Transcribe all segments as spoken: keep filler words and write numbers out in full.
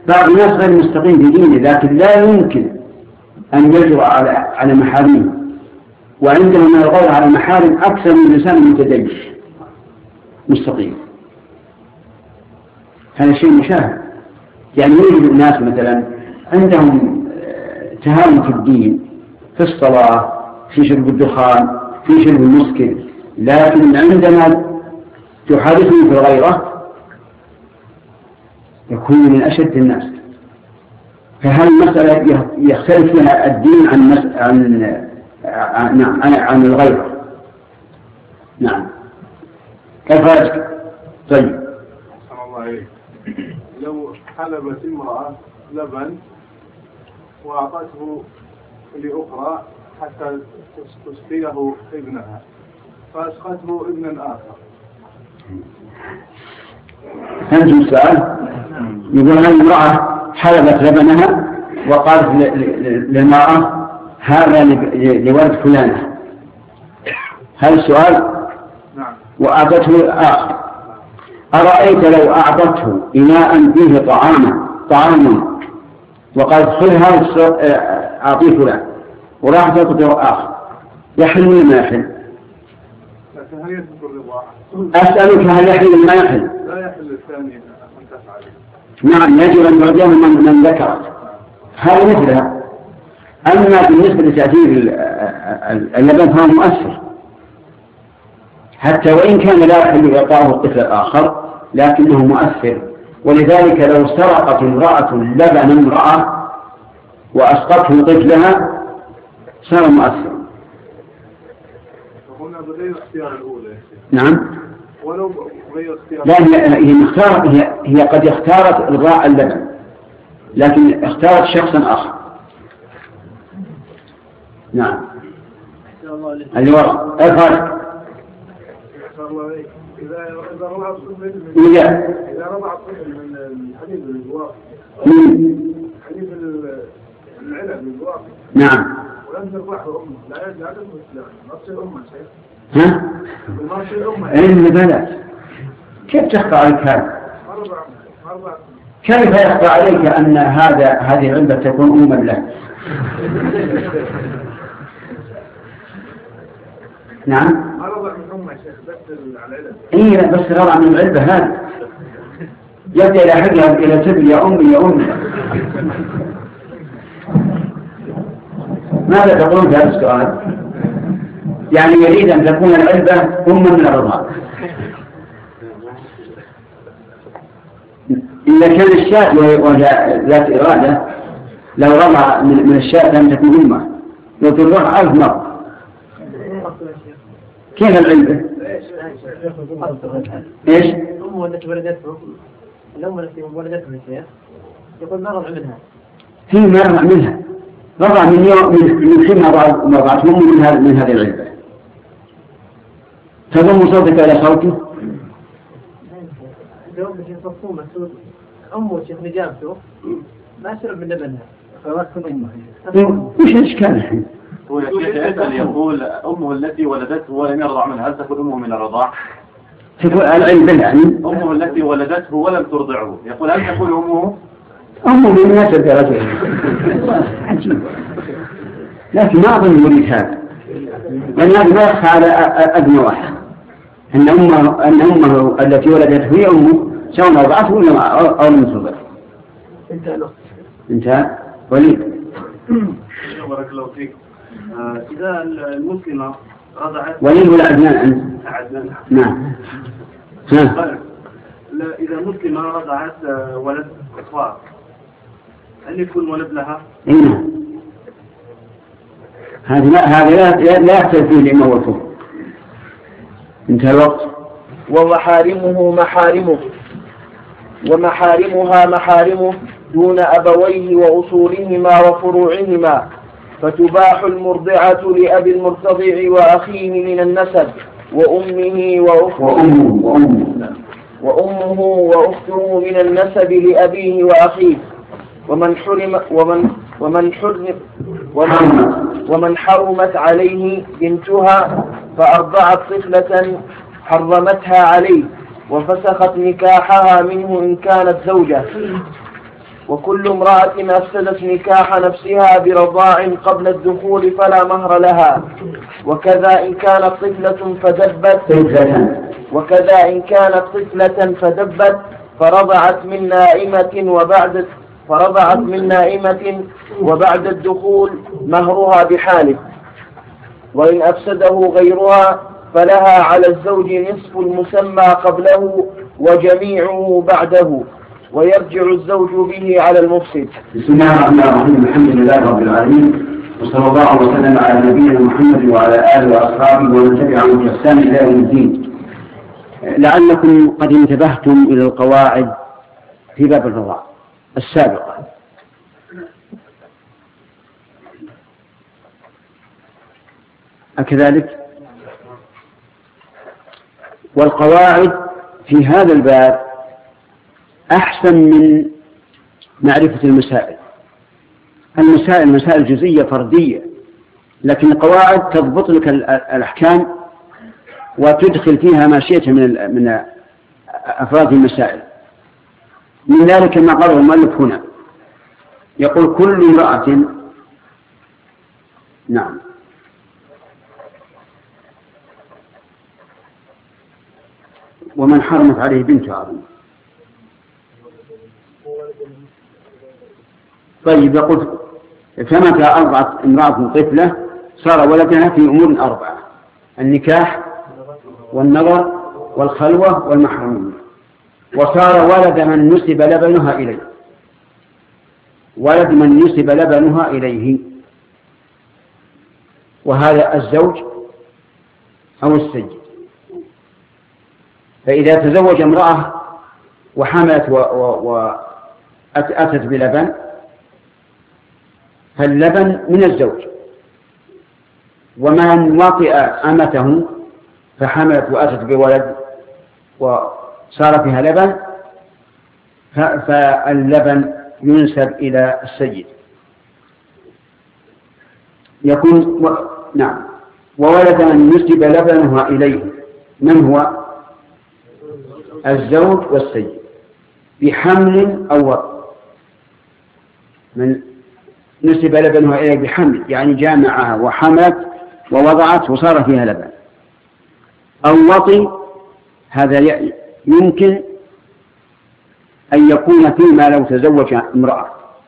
بعض الناس غير مستقيم في دينه، لكن لا يمكن أن يجرؤ على على محارمه، وعنده من الغير على المحارم أكثر من لسان متدين مستقيم. هذا شيء مشاهد. يعني يوجد الناس مثلا عندهم تهاون في الدين، في الصلاة، في شرب الدخان، في شرب المسكر، لكن عندما تحادثه في الغيرة يكون من أشد الناس. فهذه المسألة يختلف فيها الدين عن مس... عن عن, عن... عن الغيرة. نعم. كيف رأيك؟ طيب. الله عليك. لو حلبت امرأة لبن وأعطته لأخرى حتى تسقيه ابنها، فأسقته ابنا آخر. فهمت السؤال؟ يقول هذه المرأة حلبت لبنها وقالت للمرأة هذا لولد فلانة، هذا السؤال؟ نعم. وأعطته آخر. أرأيت لو أعطته إناء فيه طعاما طعاما وقالت خذ هذا أعطيه فلان، وراح تأخذه آخر، يحل ولا ما يحل؟ لكن هل يثبت الرضاعة؟ أسألك هل يحل ولا ما يحل؟ لا يحل الثاني أن تفعل. نعم، يجب أن يرجعه من, من ذكرت هذا مثلها. أما بالنسبة لتأثير اللبن فهو مؤثر، حتى وإن كان لا يحل إعطاءه الطفل الآخر لكنه مؤثر. ولذلك لو سرقت امرأة لبن امرأة وأسقطه طفلها صار مؤثر. هنا بغير اختيار الأولى. نعم. ولو بغير اختيار. لا هي هي مختارة، هي, هي قد اختارت إرضاء اللبن لكن اختارت شخصا آخر. نعم. اللي وراء الفارق. إذا إذا رضع الطفل من إذا إذا رضع الطفل من الحليب الجوار حليب العنب من الجوار. نعم. ولم ترضعه أمه لا لا تدخل ما تصير أمه شيء. ها؟ ما تصير أمه. علم بلد. كيف تخفى عليك هذا؟ أربع أربع. كيف يخفى عليك أن هذا هذه العلبة تكون أما له؟ نعم. ما رضع من أمه شيخ بس على العلب. إيه بس رضع من العلبة هذا. يبدأ إلى حقها إلى تبي يا أمي يا أمي. ماذا تقولون في هذا السؤال؟ يعني يريد أن تكون العلبة أما من الرضاع. إذا كان الشاة ذات إرادة لو رضع من الشاة لم تكون أمه، لو تروح ألف مرة. كيف العلبة؟ إيش؟ أمه التي ولدته، الأم التي ولدته الشيخ يقول ما رضع منها. هي ما رضع منها، رضع من يوم من حين رضعت أمه من هذه من هذه العلبة. تضم صوتك إلى صوته؟ جواب الشيخ مفهوم مسؤول. أمه الشيخ نجابته ما شرب من لبنها فما تكون أمه. وش الإشكال الحين؟ هو يا شيخ يسأل يقول أمه التي ولدته ولم يرضع منها هل تكون أمه من الرضاع؟ تقول العلبة يعني؟ أمه التي ولدته ولم ترضعه يقول هل تكون أمه؟ أمه من نسب يا رجل. عجيب. لكن ما أظن يريد هذا، لأن هذا ما يخفى على أدنى واحد أن أمه أن أمه التي ولدته هي أمه سواء رضعته ولا أو لم ترضعه. انتهى الوقت. انتهى. وليد. بارك الله فيك. إذا المسلمة رضعت. وليد ولا عدنان أنت؟ عدنان. نعم. ها. إذا مسلمة رضعت ولد إخوات هل يكون ولد لها؟ إيه. هذا لا هذا لا لا يختلف فيه الإمام والفقه. انتهى الوقت. ومحارمه محارمه ومحارمها محارمه دون أبويه وأصولهما وفروعهما، فتباح المرضعة لأبي المرتضع وأخيه من النسب وأمه وأخته وأمه وأخته من النسب لأبيه وأخيه، ومن حرم ومن ومن حرم ومن, ومن حرمت عليه بنتها فأرضعت طفلة حرمتها عليه وفسخت نكاحها منه إن كانت زوجة، وكل امرأة أفسدت نكاح نفسها برضاع قبل الدخول فلا مهر لها. وكذا إن كانت طفلة فدبت وكذا إن كانت طفلة فدبت فرضعت من نائمة وبعد فرضعت من نائمة وبعد الدخول مهرها بحاله. وإن أفسده غيرها فلها على الزوج نصف المسمى قبله وجميعه بعده، ويرجع الزوج به على المفسد. بسم الله الرحمن الرحيم. الحمد لله رب العالمين، وصلى الله وسلم على نبينا محمد وعلى آله وأصحابه ومن تبعهم بإحسان إلى يوم الدين. لعلكم قد انتبهتم إلى القواعد في باب الرضاع السابقة. أكذلك؟ والقواعد في هذا الباب أحسن من معرفة المسائل. المسائل مسائل جزئية فردية، لكن القواعد تضبط لك الأحكام وتدخل فيها ما شئت من من أفراد المسائل. من ذلك ما قاله المؤلف هنا، يقول كل امرأة نعم ومن حرمت عليه بنته عظيم. طيب يقول فمتى أرضعت امرأة طفلة صار ولدها في أمور أربعة: النكاح والنظر والخلوة والمحرمية، وصار ولد من نسب لبنها إليه، ولد من نسب لبنها إليه، وهذا الزوج أو السيد. فإذا تزوج امرأة وحملت وأتت بلبن فاللبن من الزوج، ومن وطئ أمته فحملت وأتت بولد وصار فيها لبن فاللبن ينسب إلى السيد. يكون و... نعم وولد من نسب لبنها إليه، من هو؟ الزوج والسيد، بحمل أو وطئ. من نسب لبنها إليه بحمل يعني جامعها وحملت ووضعت وصار فيها لبن، أو وطئ، هذا يمكن أن يكون فيما لو تزوج امرأة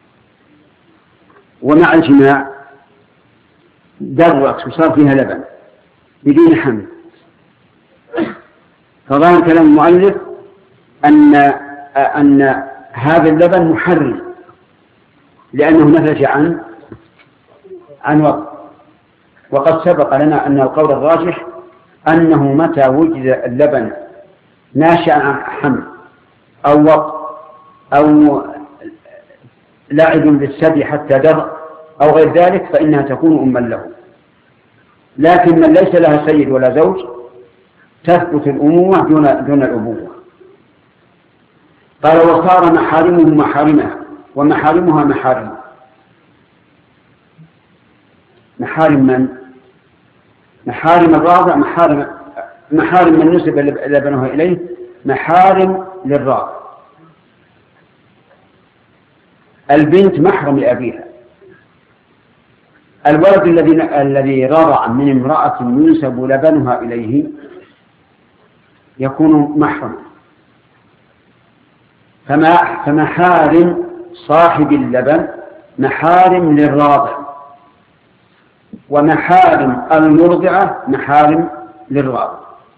ومع الجماع درت وصار فيها لبن بدون حمل. فظاهر كلام المؤلف أن أن هذا اللبن محرم لأنه نتج عن عن وطئ. وقد سبق لنا أن القول الراجح أنه متى وجد اللبن ناشئا عن حمل أو وطئ أو لاعب بالثدي حتى در أو غير ذلك فإنها تكون أما له. لكن من ليس لها سيد ولا زوج تثبت الأمومة دون دون الأبوة. قال وصار محارمه محارمها ومحارمها محارم. محارم من؟ محارم الراضع، محارم محارم من نسب لبنها إليه، محارم للراضع. البنت محرم لأبيها. الولد الذي الذي رضع من امرأة ينسب لبنها إليه يكون محرم. فما فمحارم صاحب اللبن محارم للراضع، ومحارم المرضعة محارم للراضع.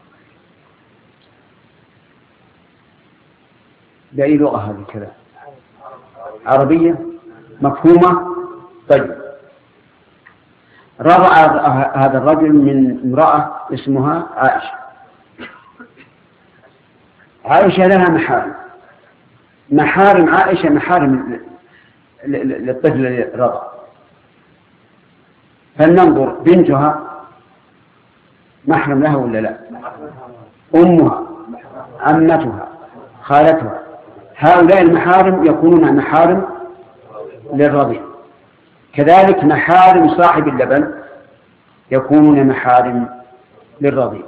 بأي لغة هذه كذا؟ عربية مفهومة؟ طيب. رضع هذا الرجل من امرأة اسمها عائشة. عائشة لها محارم. محارم عائشة محارم للطفل الذي رضع. فلننظر بنتها محرم لها ولا لا؟ أمها، عمتها، خالتها، هؤلاء المحارم يكونون محارم للرضيع. كذلك محارم صاحب اللبن يكونون محارم للرضيع.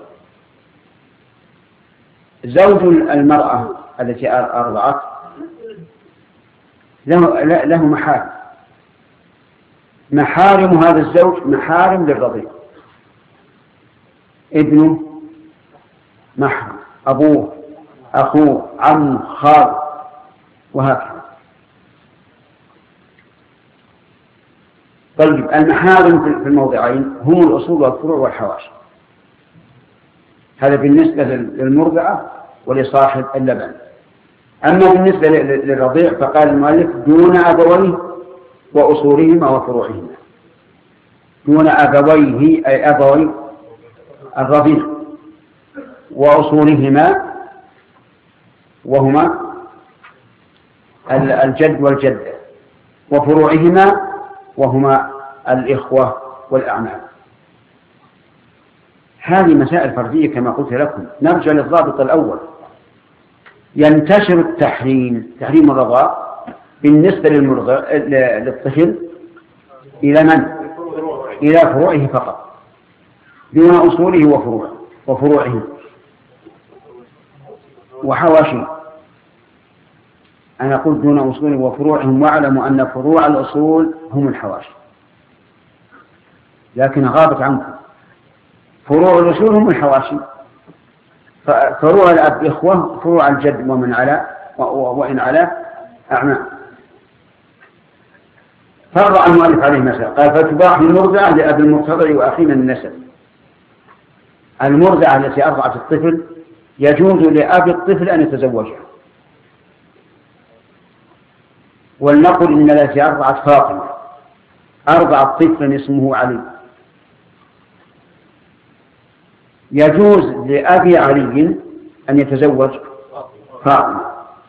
زوج المرأة التي أرضعت له, له محارم. محارم هذا الزوج محارم للرضيع، ابنه محرم، أبوه، أخوه، عمه، خاله، وهكذا. طيب المحارم في الموضعين هم الأصول والفروع والحواشي، هذا بالنسبة للمرضعة ولصاحب اللبن. أما بالنسبة للرضيع فقال المؤلف دون أبويه وأصولهما وفروعهما. دون أبويه أي أبوي الرضيع وأصولهما وهما الجد والجدة، وفروعهما وهما الإخوة والأعمام. هذه مسائل فردية كما قلت لكم. نرجع للضابط الأول. ينتشر التحريم تحريم الرضاع بالنسبة للمرضع للطفل إلى من؟ إلى فروعه فقط دون أصوله وفروعه وفروعه وحواشيه. أنا أقول دون أصوله وفروعهم، واعلموا أن فروع الأصول هم الحواشي، لكن غابت عنكم. فروع الأصول هم الحواشي، فروع الأب إخوة، فروع الجد ومن على وإن على أعمام. فرع المؤلف عليه مسألة قال فتباح المرضعة لأب المرتضع وأخيه من النسب. المرضعة التي أرضعت الطفل يجوز لأب الطفل أن يتزوجها. ولنقل إن التي أرضعت فاطمة أرضعت طفلا اسمه علي، يجوز لأبي علي أن يتزوج فاطمة.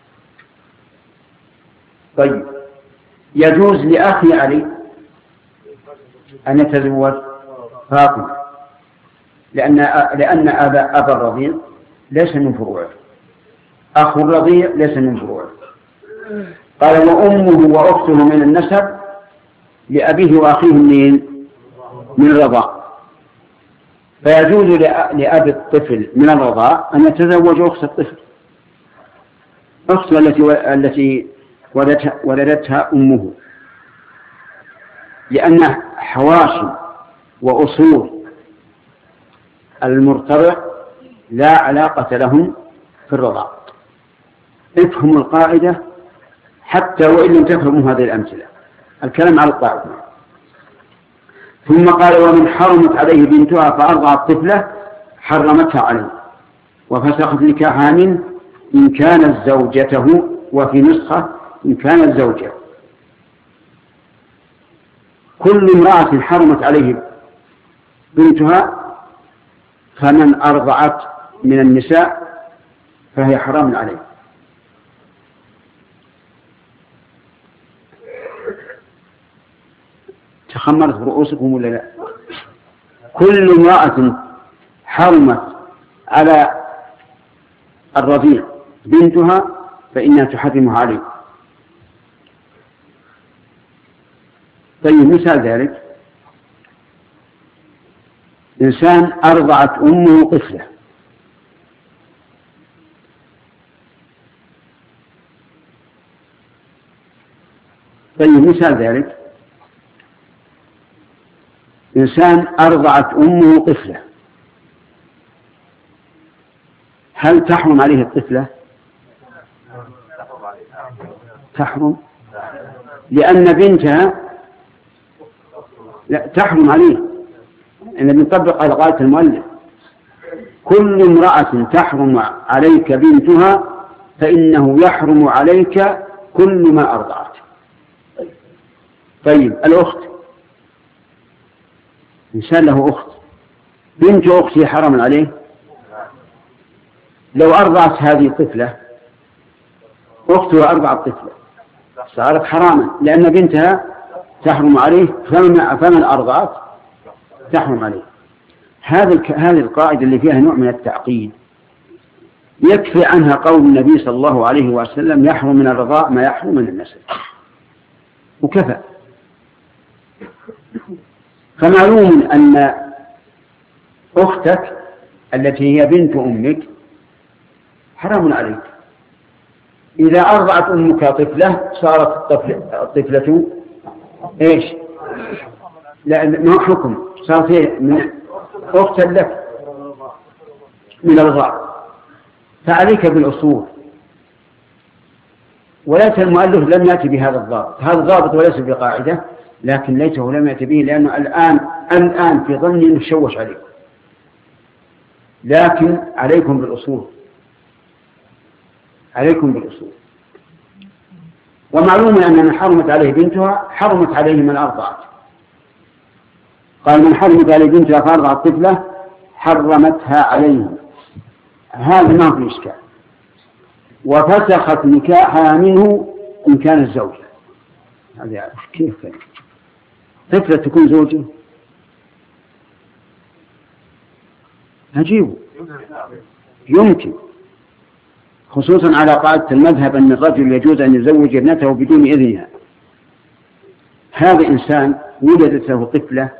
طيب يجوز لأخي علي أن يتزوج فاطمة، لأن لأن أبا أبا الرضيع ليس من فروعه، أخو الرضيع ليس من فروعه. قال وأمه وأخته من النسب لأبيه وأخيه من من الرضاع، فيجوز لأب الطفل من الرضاع أن يتزوج أخت الطفل، أخته التي التي ولدتها, ولدتها أمه، لأن حواشي وأصول المرتضع لا علاقة لهم في الرضاع. افهموا القاعدة حتى وإن لم تفهموا هذه الأمثلة، الكلام على القاعدة. ثم قال ومن حرمت عليه بنتها فأرضعت طفله حرمتها عليه وفسخت نكاحها منه إن كانت زوجته، وفي نسخة إن كانت زوجة. كل امرأة حرمت عليه بنتها فمن أرضعت من النساء فهي حرام عليه. تخمرت برؤوسكم ولا لا؟ كل امرأة حرمت على الرضيع بنتها فإنها تحرمها عليه. طيب مثال ذلك إنسان أرضعت أمه طفلة، طيب مثال ذلك إنسان أرضعت أمه طفلة، هل تحرم عليه الطفلة؟ تحرم، لأن بنتها لا تحرم عليه. إن بنطبق على قاعدة المؤلف كل امرأة تحرم عليك بنتها فإنه يحرم عليك كل ما أرضعت. طيب الأخت، إنسان له أخت، بنت أختي حرام عليه، لو أرضعت هذه الطفلة أختها أرضعت طفلة صارت حراما، لأن بنتها تحرم عليه فمن, فمن أرضعت تحرم عليه. هذه هذه القاعدة اللي فيها نوع من التعقيد يكفي عنها قول النبي صلى الله عليه وسلم يحرم من الرضاع ما يحرم من النسب، وكفى. فمعلوم أن أختك التي هي بنت أمك حرام عليك، إذا أرضعت أمك طفلة صارت الطفل الطفلة إيش؟ لا ما حكم، صارت من أختا لك من الرضاع، فعليك بالأصول. وليس المؤلف لم يأتي بهذا الضابط، هذا الضابط وليس بقاعدة، لكن ليته لم يأتي به لأنه الآن الآن في ظني نشوش عليكم، لكن عليكم بالأصول، عليكم بالأصول. ومعلوم أن من حرمت عليه بنتها حرمت عليه من أرضعت. قال من حرمت عليه بنتها فأرضعت طفلة حرمتها عليه، هذا ما في إشكال. وفسخت نكاحها منه إن كان الزوجة. هذا كيف طفلة تكون زوجة؟ عجيب. يمكن، خصوصا على قاعدة المذهب أن الرجل يجوز أن يزوج ابنته بدون إذنها. هذا إنسان ولدت له طفلة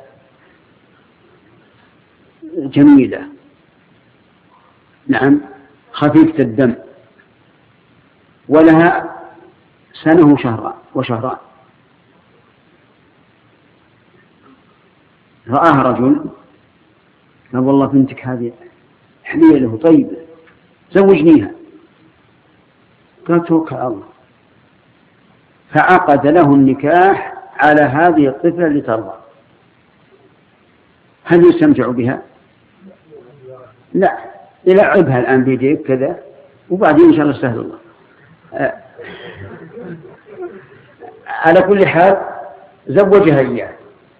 جميلة، نعم خفيفة الدم، ولها سنة وشهران وشهران، رآها رجل قال والله بنتك هذه حليلة طيبة زوجنيها، قال توكل على الله، فعقد له النكاح على هذه الطفلة لترضى. هل يستمتع بها؟ لا، يلعبها الآن بيديك كذا وبعدين إن شاء الله استهدى الله. آه. على كل حال زوجها إياه.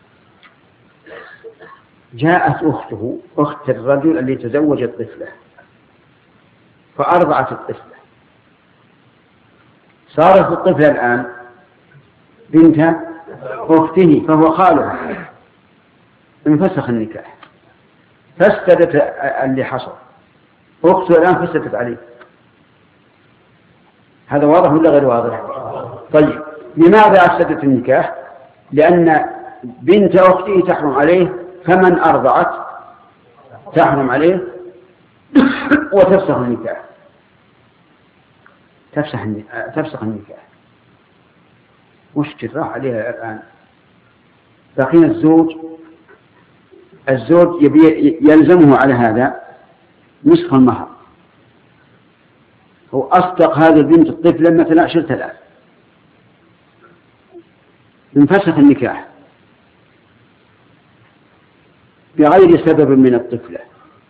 جاءت أخته أخت الرجل اللي تزوج الطفلة فأرضعت الطفلة، صارت الطفلة الآن بنت أخته فهو خالها، انفسخ النكاح، فاسدت اللي حصل، أخته الآن فسدت عليه. هذا واضح ولا غير واضح؟ طيب لماذا أفسدت النكاح؟ لأن بنت أخته تحرم عليه، فمن أرضعت تحرم عليه وتفسخ النكاح، تفسخ تفسخ النكاح. وش جراح عليها الآن؟ بقي الزوج الزوج يبي يلزمه على هذا نصف المهر. هو أصدق هذه البنت الطفلة مثلا عشرة آلاف، انفسخ النكاح بغير سبب من الطفلة،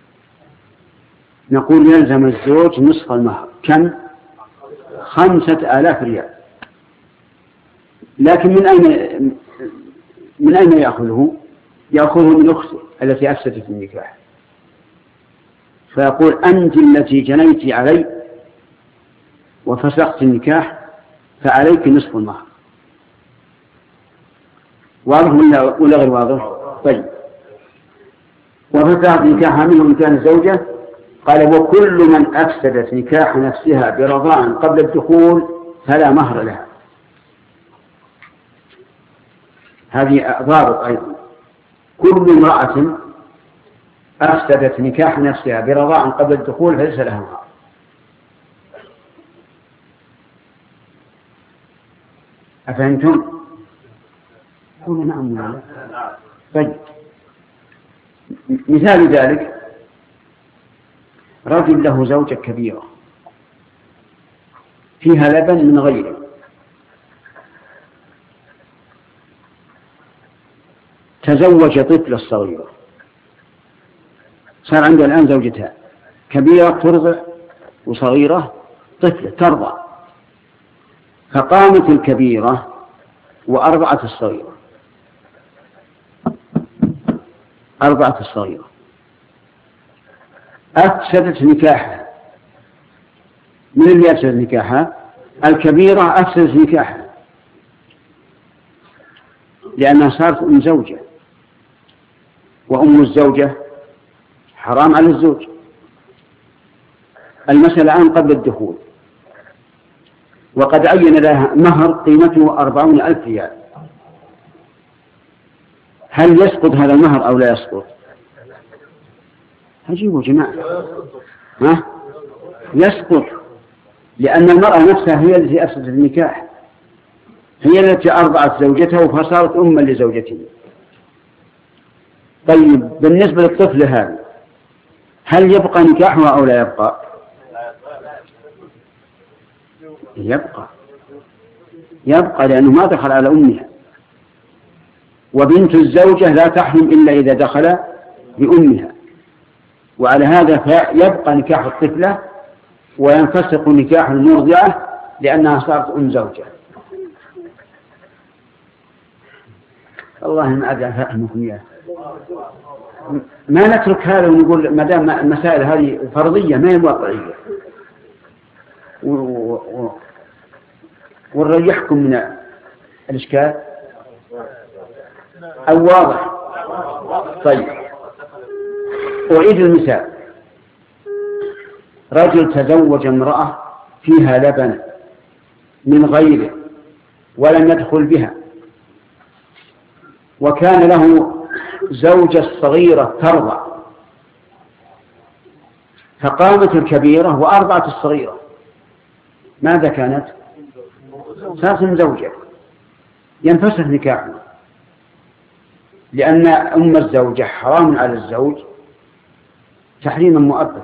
نقول يلزم الزوج نصف المهر. كم؟ خمسة آلاف ريال. لكن من أين من أين يأخذه؟ يأخذه من أخته التي أفسدت النكاح، فيقول أنت التي جنيت علي وفسخت النكاح فعليك نصف المهر. واضح ولا غير واضح؟ طيب وفسخت نكاحها منه إن كان زوجة. قال وكل من أفسدت نكاح نفسها برضاع قبل الدخول فلا مهر لها. هذه ضابط أيضا، كل امرأة أفسدت نكاح نفسها برضاع قبل الدخول فليس لها مهر. أفهمتم؟ قولوا نعم ولا لا؟ طيب مثال ذلك رجل له زوجة كبيرة فيها لبن من غيره، تزوج طفلة صغيرة، صار عنده الآن زوجتها كبيرة ترضع وصغيرة طفلة ترضع، فقامت الكبيرة وأرضعت الصغيرة، أرضعت الصغيرة، أفسدت نكاحها. من اللي أفسد نكاحها؟ الكبيرة أفسدت نكاحها لأنها صارت أم زوجة، وأم الزوجة حرام على الزوج. المسألة الآن قبل الدخول، وقد عين لها مهر قيمته أربعون ألف ريال. هل يسقط هذا المهر أو لا يسقط؟ هجيبوا جماعة. ها؟ يسقط لأن المرأة نفسها هي التي أفسدت النكاح، هي التي أرضعت زوجته فصارت أما لزوجته. طيب بالنسبة للطفل هذا هل يبقى نكاحها أو لا يبقى؟ يبقى يبقى لأنه ما دخل على أمها، وبنت الزوجة لا تحرم إلا إذا دخل بأمها، وعلى هذا فيبقى نكاح الطفلة وينفسق نكاح المرضعة لأنها صارت أم زوجة. الله ما أدعى فأهمكم إياه. ما نترك هذا ونقول ما دام المسائل هذه فرضية ما هي واقعية ونريحكم من الإشكال أو واضح. طيب أعيد المثال: رجل تزوج امرأة فيها لبن من غيره ولم يدخل بها، وكان له زوجة صغيرة ترضع، فقامت الكبيرة وأرضعت الصغيرة، ماذا كانت؟ صارت زوجة، ينفسخ نكاحه، لأن أم الزوجة حرام على الزوج تحريما مؤبدا.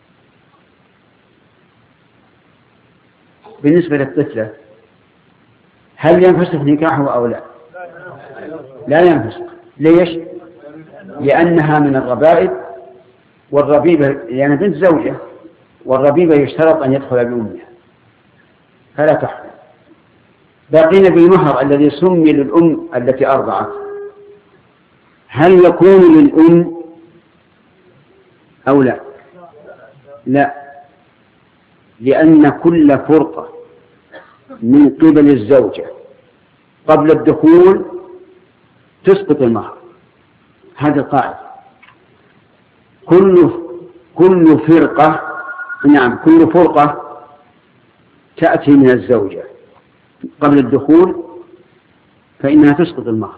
بالنسبة للطفلة هل ينفسخ نكاحه أو لا؟ لا ينفسخ. ليش؟ لأنها من الربائب، والربيبة يعني بنت زوجة، والربيبة يشترط أن يدخل بأمها فلا تحرم. باقين بالمهر الذي سمي للأم التي أرضعت، هل يكون للأم أو لا؟ لا، لأن كل فرقة من قبل الزوجة قبل الدخول تسقط المهر. هذه القاعدة. كل كل فرقة نعم كل فرقة تأتي من الزوجة قبل الدخول فإنها تسقط المهر.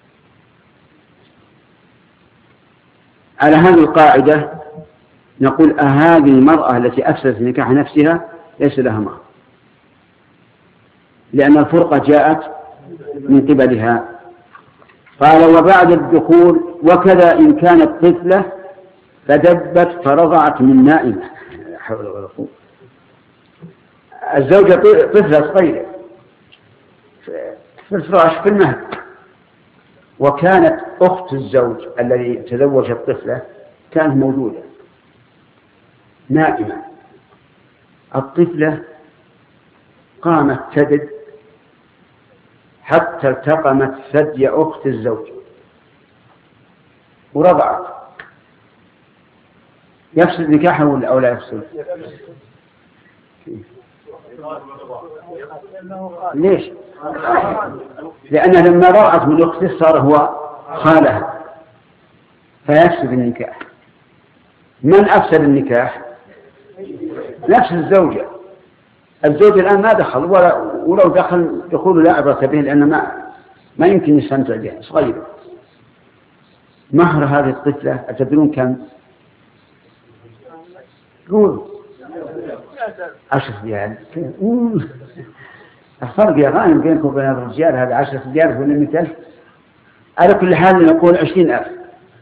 على هذه القاعدة نقول أهذه المرأة التي أفسدت نكاح نفسها ليس لها مهر، لأن الفرقة جاءت من قبلها. قال: وبعد الدخول وكذا إن كانت طفلة فدبت فرضعت من نائمة. لا حول ولا قوة. الزوجة طفلة صغيرة في الفراش في المهد، وكانت أخت الزوج الذي تزوج الطفلة كانت موجودة نائمة. الطفلة قامت تبد حتى التقمت ثدي أخت الزوج ورضعت. يفسد نكاحه أو لا يفسد؟ ليش؟ لأنها لما رضعت من أخته صار هو خالها فيفسد النكاح. من أفسد النكاح؟ نفس الزوجة. الزوج الآن ما دخل، ولا ولو دخل دخول لا عبرة به، لأن ما ما يمكن يستمتع بها، صغيرة. مهر هذه الطفلة أتدرون كم؟ قول عشرة ريال. الفرق يا غانم بينكم وبين الرجال هذا عشرة ريال ولا مئة ألف. على كل حال نقول عشرين ألف.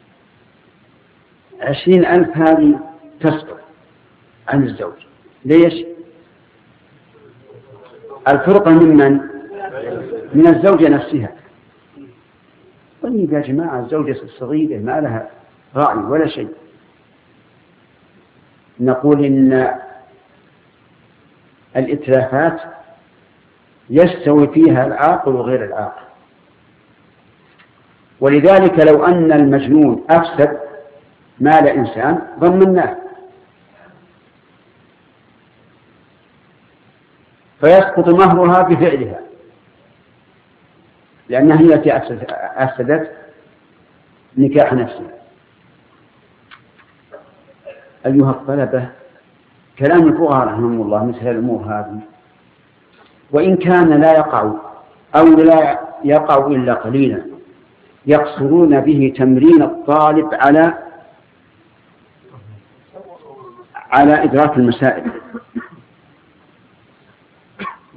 عشرين ألف هذه تسقط عن الزوج. ليش؟ الفرقة ممن؟ من الزوجة نفسها. طيب يا جماعة الزوجة الصغيرة ما لها راعي ولا شيء. نقول إن الإتلافات يستوي فيها العاقل وغير العاقل، ولذلك لو أن المجنون أفسد مال إنسان ضمناه فيسقط مهرها بفعلها، لأنها هي التي أفسدت نكاح نفسها. أيها الطلبة، كلام الفقهاء رحمهم الله مثل الأمور هذه وإن كان لا يقع أو لا يقع إلا قليلا يقصرون به تمرين الطالب على على إدراك المسائل.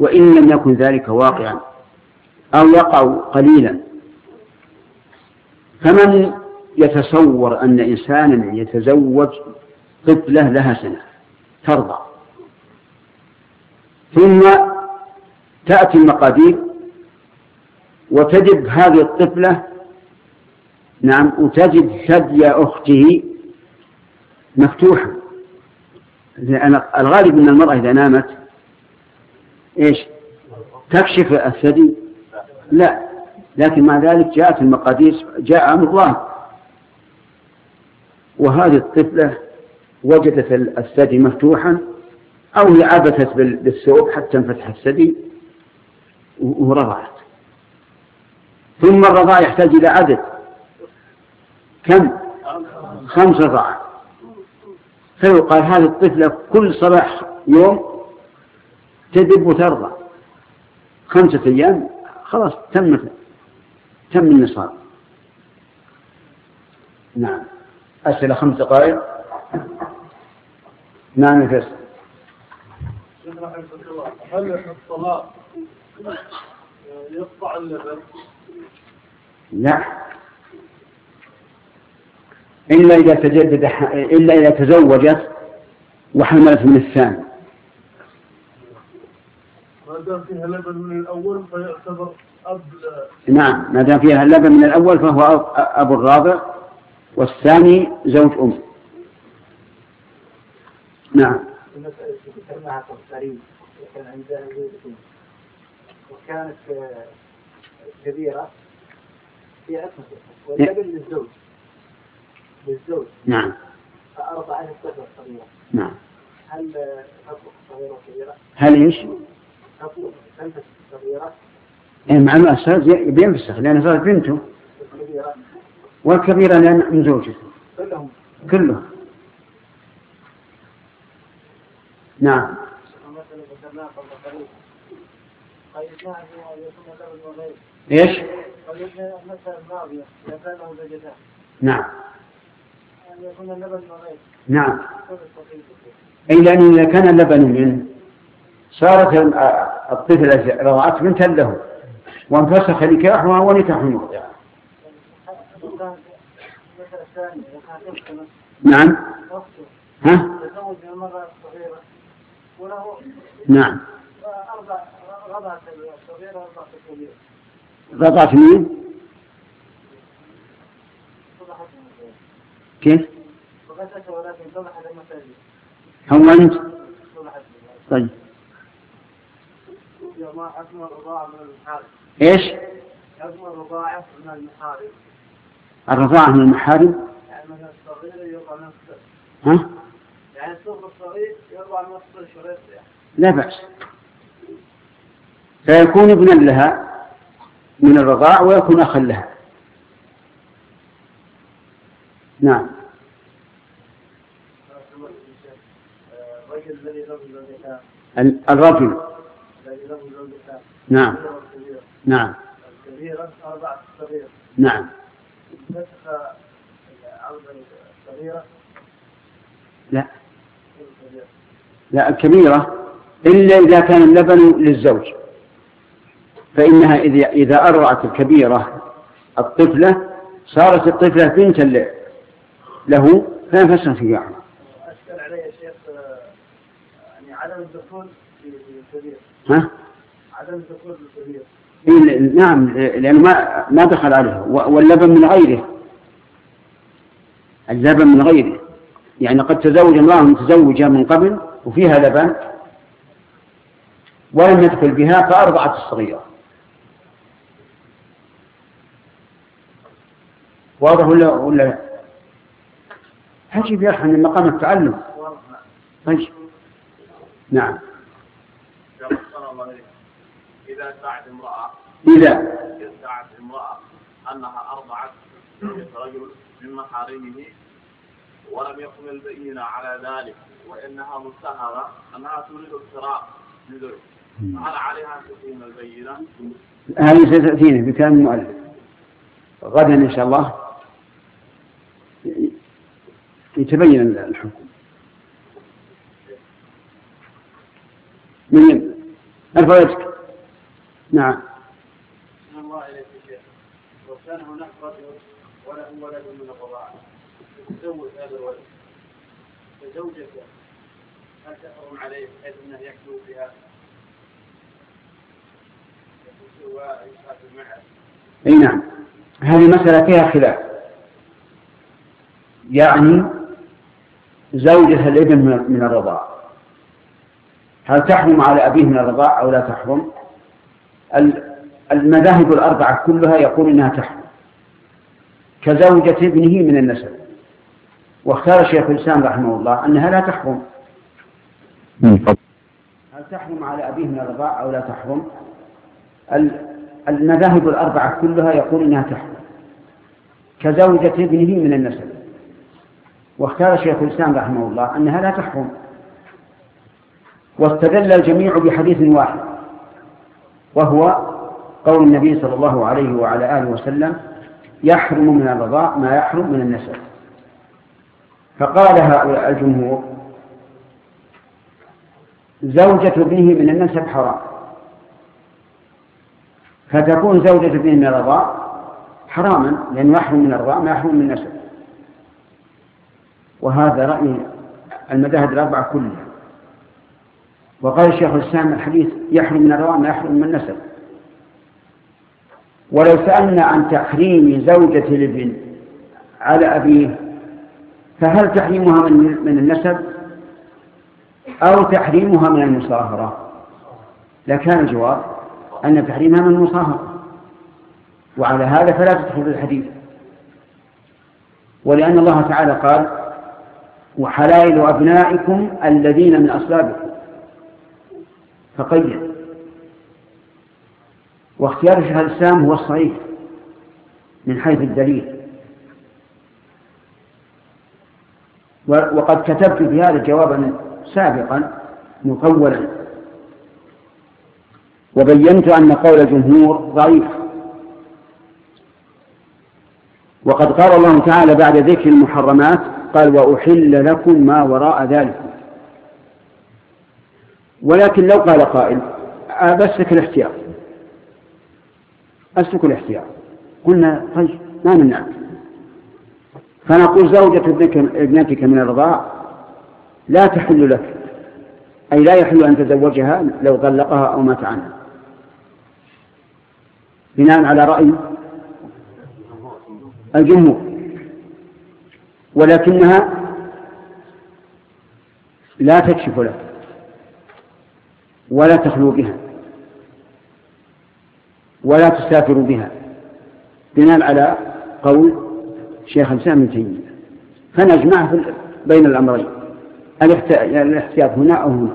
وإن لم يكن ذلك واقعا أو يقع قليلا. فمن يتصور أن إنسانا يتزوج طفلة لها سنة ترضع ثم تأتي المقادير وتجد هذه الطفلة نعم وتجد ثدي أخته مفتوحا، لأن الغالب من المرأة إذا نامت إيش تكشف الثدي؟ لا، لكن مع ذلك جاءت المقادير، جاء أمر الله، وهذه الطفلة وجدت الثدي مفتوحا أو هي عبثت بالثوب حتى انفتح الثدي ورضعت. ثم الرضاع يحتاج إلى عدد كم؟ خمس رضاعات. فيقال هذه الطفلة كل صباح يوم تدب وترضع خمسة أيام، خلاص تمت تم النصاب. نعم. أسئلة خمس دقائق. نعم يفسر. هل الطلاق يقطع اللبن؟ لا، إلا إذا تجدد إلا إذا تزوجت وحملت من الثاني. ما دام فيها لبن من الأول فيعتبر أب. نعم، ما دام فيها اللبن من الأول فهو أب الرابع، والثاني زوج أم. نعم. وكانت كبيرة في عصمته واللبن للزوج للزوج نعم. فأرضعت الطفلة الصغيرة. نعم. هل تطلق الصغيرة كبيرة؟ هل إيش؟ تطلق تنفس الصغيرة؟ إيه مع الأساس بينفسخ لأن صارت بنته. الكبيرة والكبيرة لأن من زوجته. كلهم. كله. نعم. ايش؟ نعم. نعم. اي لأن اذا كان اللبن منه صارت الطفلة رضعت بنتا له وانفسخ نكاحها ونكاح المرضع. نعم. ها؟ نعم. رضعت مين؟ كيف؟ هم أنت؟ طيب. إيش؟ الرضاعة من المحارم. الرضاعة من المحارم؟ يعني مثلا الصغير يرضع من الصغير. ها؟ يعني الطفل الصغير يرضع من الصغير شريط. لا بأس. فيكون ابنا لها من الرضاع ويكون أخا لها. نعم. الرجل نعم نعم نعم. لا لا الكبيرة إلا إذا كان اللبن للزوج، فإنها إذا أرضعت الكبيرة الطفلة صارت الطفلة بنتا له فينفسخ نكاحها. أشكل علي يا شيخ يعني عدم الدخول في الكبير. ها؟ عدم الدخول في الكبير. إيه نعم، لأنه ما ما دخل عليه واللبن من غيره. اللبن من غيره يعني قد تزوج امرأة متزوجة من قبل وفيها لبن ولم يدخل بها فأرضعت الصغيرة. واضح ولا ولا هجب يا أخي من مقام التعلم. هجب. نعم. إذا ساعد امرأة إذا إذا ساعد امرأة أنها أرضعت رجل من محارمه ولم يقم البينة على ذلك وإنها متهمة أنها تريد الشراء لذلك، هل عليها أن تقيم البينة؟ هذه ستأتينا بكلام المؤلف غدا إن شاء الله يتبين الحكم. من ارفع يدك. نعم. الله إليك شيخ، لو كان هناك رجل وله ولد من الرضاعة يتزوج هذا الولد فزوجته هل تحرم عليه بحيث أنه يكتب بها ويشهد معه؟ اي نعم، هذه مسألة فيها خلاف. يعني زوجة الابن من الرضاعة هل تحرم على أبيه من الرضاعة أو لا تحرم؟ المذاهب الأربعة كلها يقول إنها تحرم كزوجة ابنه من النسب، واختار شيخ الإسلام رحمه الله أنها لا تحرم. هل تحرم على أبيه من الرضاعة أو لا تحرم؟ المذاهب الأربعة كلها يقول إنها تحرم كزوجة ابنه من النسب، واختار شيخ الإسلام رحمه الله أنها لا تحرم. واستدل الجميع بحديث واحد وهو قول النبي صلى الله عليه وعلى آله وسلم: يحرم من الرضاع ما يحرم من النسب. فقال هؤلاء الجمهور: زوجة ابنه من النسب حرام، فتكون زوجة ابنه من الرضاع حراما، لأنه يحرم من الرضاع ما يحرم من النسب. وهذا رأي المذاهب الأربعة كلها. وقال الشيخ الإسلام: الحديث يحرم من الرضاع ما يحرم من النسب. ولو سألنا عن تحريم زوجة الابن على أبيه فهل تحريمها من النسب أو تحريمها من المصاهرة؟ لكان الجواب أن تحريمها من المصاهرة، وعلى هذا فلا تدخل الحديث. ولأن الله تعالى قال: وحلائل أبنائكم الذين من أصلابكم، فقيد. واختيار شيخ الإسلام هو الصحيح من حيث الدليل. وقد كتبت في هذا جوابا سابقا مطولا وبينت أن قول الجمهور ضعيف. وقد قال الله تعالى بعد ذكر المحرمات قال: وأحل لكم ما وراء ذلك. ولكن لو قال قائل: أسلك الاحتياط أسلك الاحتياط قلنا: طيب ما نمنعك. فنقول: زوجة ابنتك من الرضاع لا تحل لك، أي لا يحل أن تزوجها لو طلقها أو مات عنها، بناء على رأي الجمهور. ولكنها لا تكشف لك ولا تخلو بها ولا تسافر بها، بناء على قول شيخ الإسلام ابن تيمية. فنجمع بين الأمرين، الاحتياط هنا أو هنا.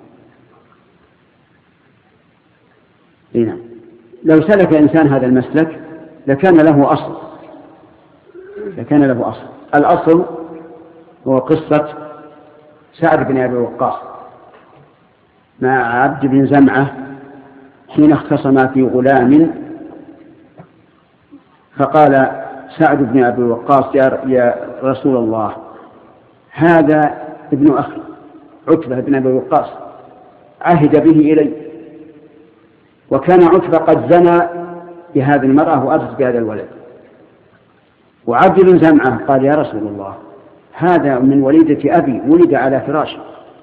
هنا لو سلك إنسان هذا المسلك لكان له أصل لكان له أصل الأصل هو قصة سعد بن أبي وقاص مع عبد بن زمعة حين اختصما في غلام، فقال سعد بن أبي وقاص: يا رسول الله، هذا ابن أخي عتبة بن أبي وقاص عهد به إلي، وكان عتبة قد زنى بهذه المرأة وأرث بهذا الولد. وعبد بن زمعة قال: يا رسول الله، هذا من وليدة أبي ولد على فراشه،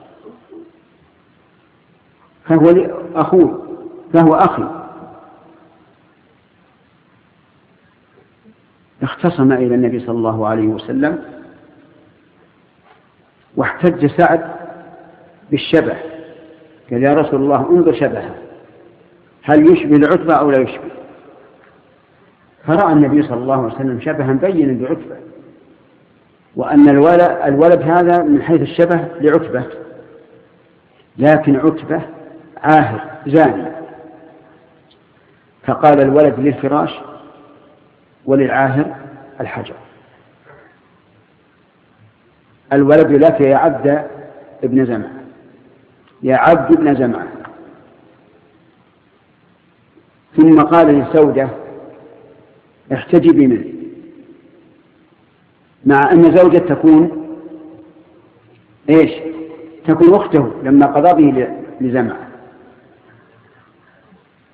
فهو أخوه فهو أخي. اختصم إلى النبي صلى الله عليه وسلم، واحتج سعد بالشبه، قال: يا رسول الله، انظر شبهه، هل يشبه العتبة أو لا يشبه؟ فرأى النبي صلى الله عليه وسلم شبها بينا بعتبة، وأن الولد, الولد هذا من حيث الشبه لعتبة، لكن عتبة عاهر زاني. فقال: الولد للفراش وللعاهر الحجر. الولد لك يا عبد ابن زمعة، يا عبد ابن زمعة. ثم قال للسودة: احتجبي منه، مع أن زوجة تكون إيش؟ تكون أخته لما قضى به لزمعة.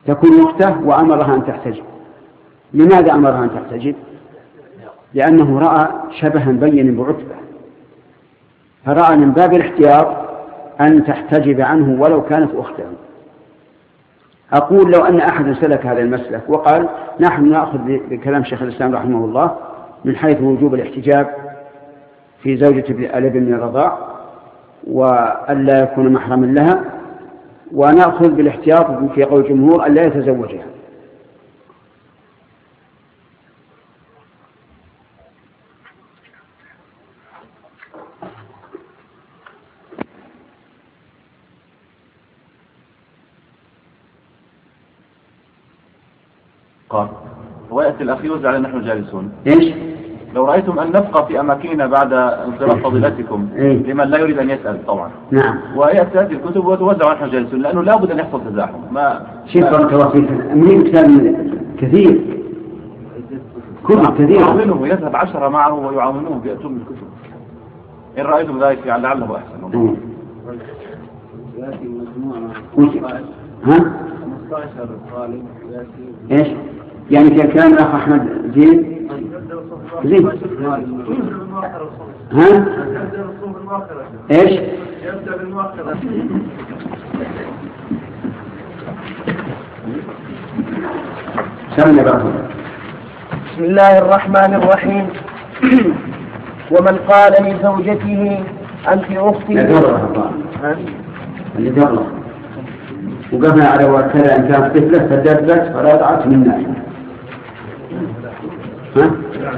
تكون أخته وأمرها أن تحتجب. لماذا أمرها أن تحتجب؟ لأنه رأى شبها بين بعتبة، فرأى من باب الاحتياط أن تحتجب عنه ولو كانت أخته. أقول لو أن أحد سلك هذا المسلك وقال نحن نأخذ بكلام شيخ الإسلام رحمه الله من حيث وجوب الاحتجاب في زوجة الابن من الرضاع وألا يكون محرما لها، ونأخذ بالاحتياط في قول الجمهور ألا يتزوجها. قال ويأتي الأخ يوزع نحن جالسون. إيش؟ لو رأيتم أن نبقى في أماكننا بعد انصراف فضيلتكم إيه؟ لمن لا يريد أن يسأل طبعا. نعم. ويأتي هذه الكتب وتوزع نحن جالسون لأنه لا بد أن يحصل تزاحم. ما شيء بارك الله فيك، من كتاب كثير كتب كثيرة. يعاونونه يذهب عشرة معه ويعاونوه بيأتون بالكتب. إن رأيتم ذلك لعله أحسن. إيه؟ يأتي مجموعة ها؟ خمسة عشر طالب يأتي. إيش؟ يعني كان الأخ أحمد زين زين ها؟ إيش؟ يبدأ بالمؤخرة. سمي بقى. بسم الله الرحمن الرحيم. ومن قال لزوجته أنت أختي اللي دغله وقفنا على وكذا إن كانت طفلة فدبت فرضعت من ناحية. ها؟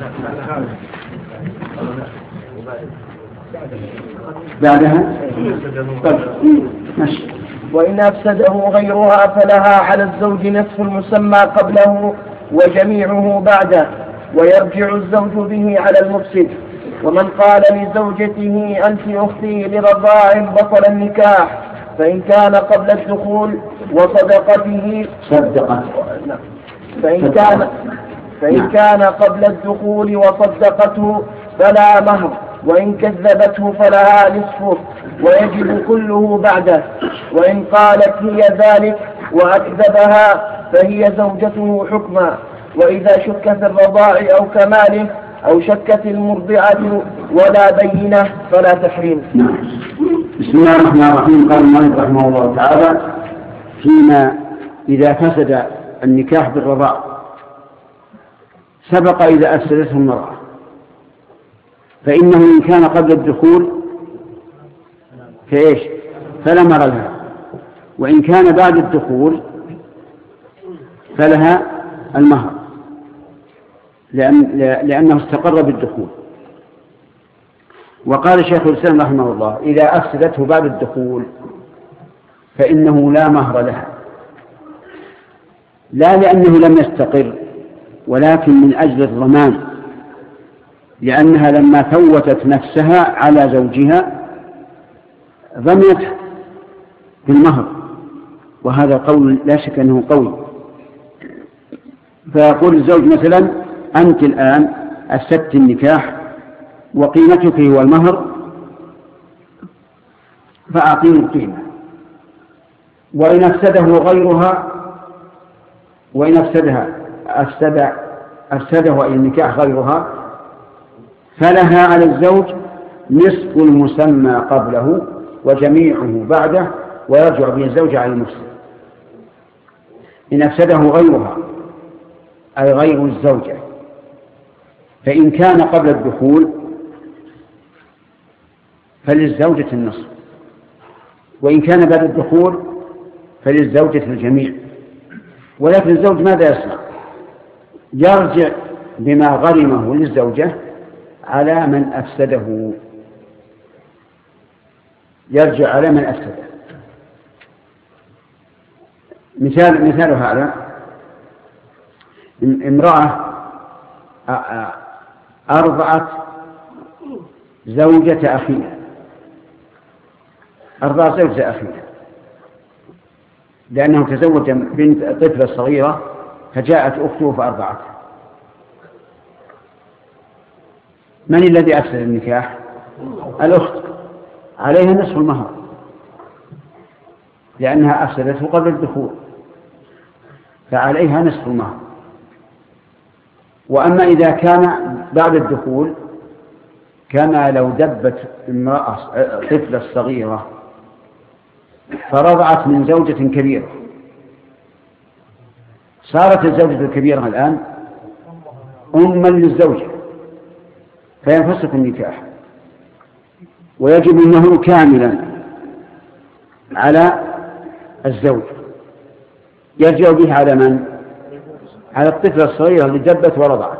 بعدها طيب ماشي. وإن أفسده غيرها فلها على الزوج نصف المسمى قبله وجميعه بعده، ويرجع الزوج به على المفسد. ومن قال لزوجته أنت أختي لرضاع بطل النكاح، فإن كان قبل الدخول وصدقته صدقت فإن كان فإن كان قبل الدخول وصدقته فلا مهر، وإن كذبته فلها نصفه ويجب كله بعده. وإن قالت هي ذلك وأكذبها فهي زوجته حكما. وإذا شك في الرضاع أو كماله أو شكت المرضعة ولا بينة فلا تحريم. نعم. بسم الله الرحمن الرحيم. قال المؤلف رحمه الله تعالى فيما إذا فسد النكاح بالرضاع سبق إذا أفسدته المرأة، فإنه إن كان قبل الدخول فإيش فلا مهر لها، وإن كان بعد الدخول فلها المهر لأن لأنه استقر بالدخول. وقال شيخ الإسلام رحمه الله إذا أفسدته بعد الدخول فإنه لا مهر لها، لا لأنه لم يستقر ولكن من أجل الضمان، لأنها لما فوتت نفسها على زوجها ضمنت بالمهر، وهذا قول لا شك أنه قوي. فيقول الزوج مثلا أنت الآن أفسدت النكاح وقيمتك هو المهر فأعطيني القيمة. وإن أفسده غيرها وإن أفسدها أفسد أفسده أي النكاح غيرها فلها على الزوج نصف المسمى قبله وجميعه بعده، ويرجع به الزوج على المفسد. إن أفسده غيرها أي غير الزوجة، فإن كان قبل الدخول فللزوجة النصف، وإن كان بعد الدخول فللزوجة الجميع. ولكن الزوج ماذا يصنع؟ يرجع بما غرمه للزوجة على من أفسده، يرجع على من أفسده. مثال مثال هذا امرأة أرضعت زوجة أخيها، أرضعت زوجة أخيها لأنه تزوج بنت طفلة صغيرة فجاءت أخته فأرضعتها. من الذي أفسد النكاح؟ الأخت، عليها نصف المهر لأنها أفسدته قبل الدخول. فعليها نصف المهر. وأما إذا كان بعد الدخول كما لو دبت امرأة طفلة صغيرة فرضعت من زوجة كبيرة، صارت الزوجة الكبيرة الآن أما للزوجة فينفسخ النكاح ويجب المهر كاملا على الزوج، يرجع به على من؟ على الطفلة الصغيرة اللي دبت ورضعت.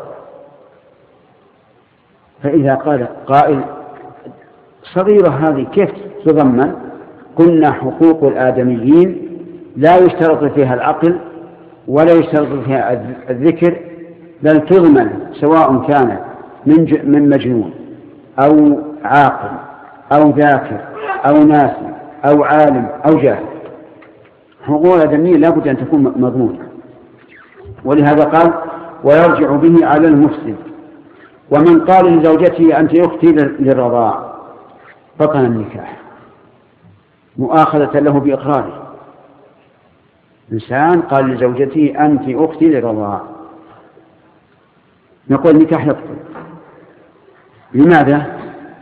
فإذا قال قائل صغيرة هذه كيف تضمن؟ قلنا حقوق الآدميين لا يشترط فيها العقل ولا يشترط فيها الذكر، بل تضمن سواء كان من من مجنون أو عاقل أو ذاكر أو ناسي أو عالم أو جاهل. حقوق الآدميين لا بد أن تكون مضمونة. ولهذا قال ويرجع به على المفسد. ومن قال لزوجته أنت أختي للرضاع بطل النكاح مؤاخذة له بإقراره. إنسان قال لزوجته أنت أختي للرضاع، نقول النكاح يبطل. لماذا؟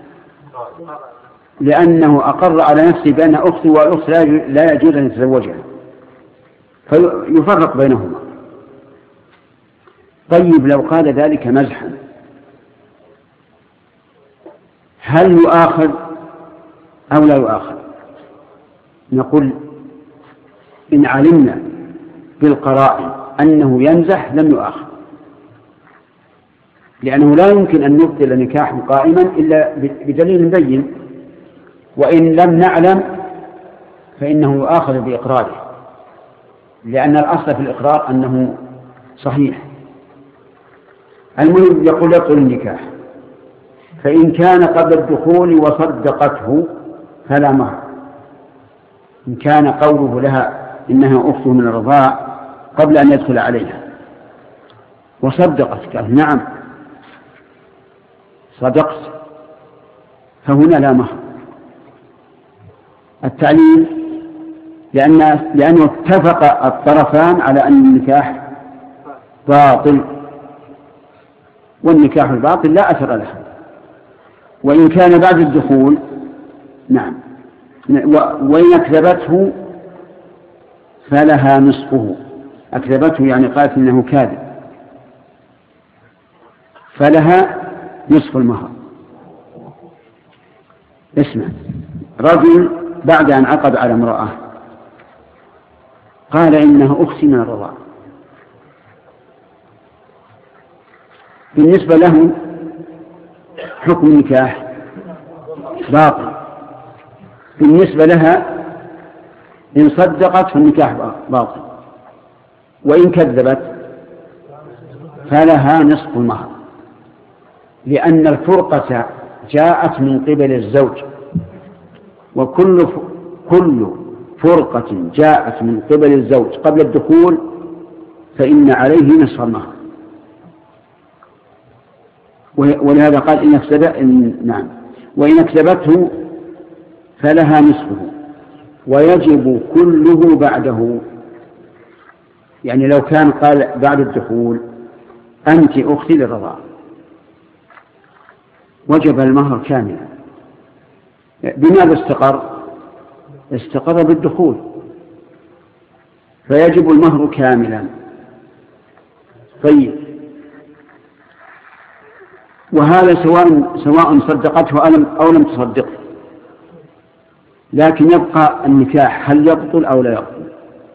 لأنه أقر على نفسه بأن أختي والأخت لا يجوز أن يتزوجها، فيفرق بينهما. طيب لو قال ذلك مزحا هل يؤاخذ أو لا يؤاخذ؟ نقول إن علمنا بالقرائن أنه يمزح لم يؤاخذ، لأنه لا يمكن أن يبطل نكاح قائما إلا بدليل بين، وإن لم نعلم فإنه يؤاخذ بإقراره، لأن الأصل في الإقرار أنه صحيح. المهم يقول يبطل النكاح، فإن كان قبل الدخول وصدقته فلا مهر. إن كان قوله لها إنها أخته من الرضاع قبل أن يدخل عليها وصدقت قال نعم صدقت، فهنا لا مهر. التعليل لأن لأنه اتفق الطرفان على أن النكاح باطل، والنكاح الباطل لا أثر له. وإن كان بعد الدخول نعم، وإن أكذبته فلها نصفه. أكذبته يعني قالت إنه كاذب، فلها نصف المهر. اسمع، رجل بعد أن عقد على امرأة قال إنها أختي من الرضاع، بالنسبة له حكم النكاح باطل، بالنسبة لها إن صدقت فالنكاح باطل، وإن كذبت فلها نصف المهر، لأن الفرقة جاءت من قبل الزوج، وكل كل فرقة جاءت من قبل الزوج قبل الدخول فإن عليه نصف المهر. ولهذا قال إن أكسب إن نعم وإن أكسبته فلها نصفه ويجب كله بعده. يعني لو كان قال بعد الدخول أنت أختي للرضاع وجب المهر كاملا. بماذا استقر؟ استقر بالدخول، فيجب المهر كاملا. طيب، وهذا سواء سواء صدقته أو لم تصدقه، لكن يبقى النكاح هل يبطل أو لا يبطل؟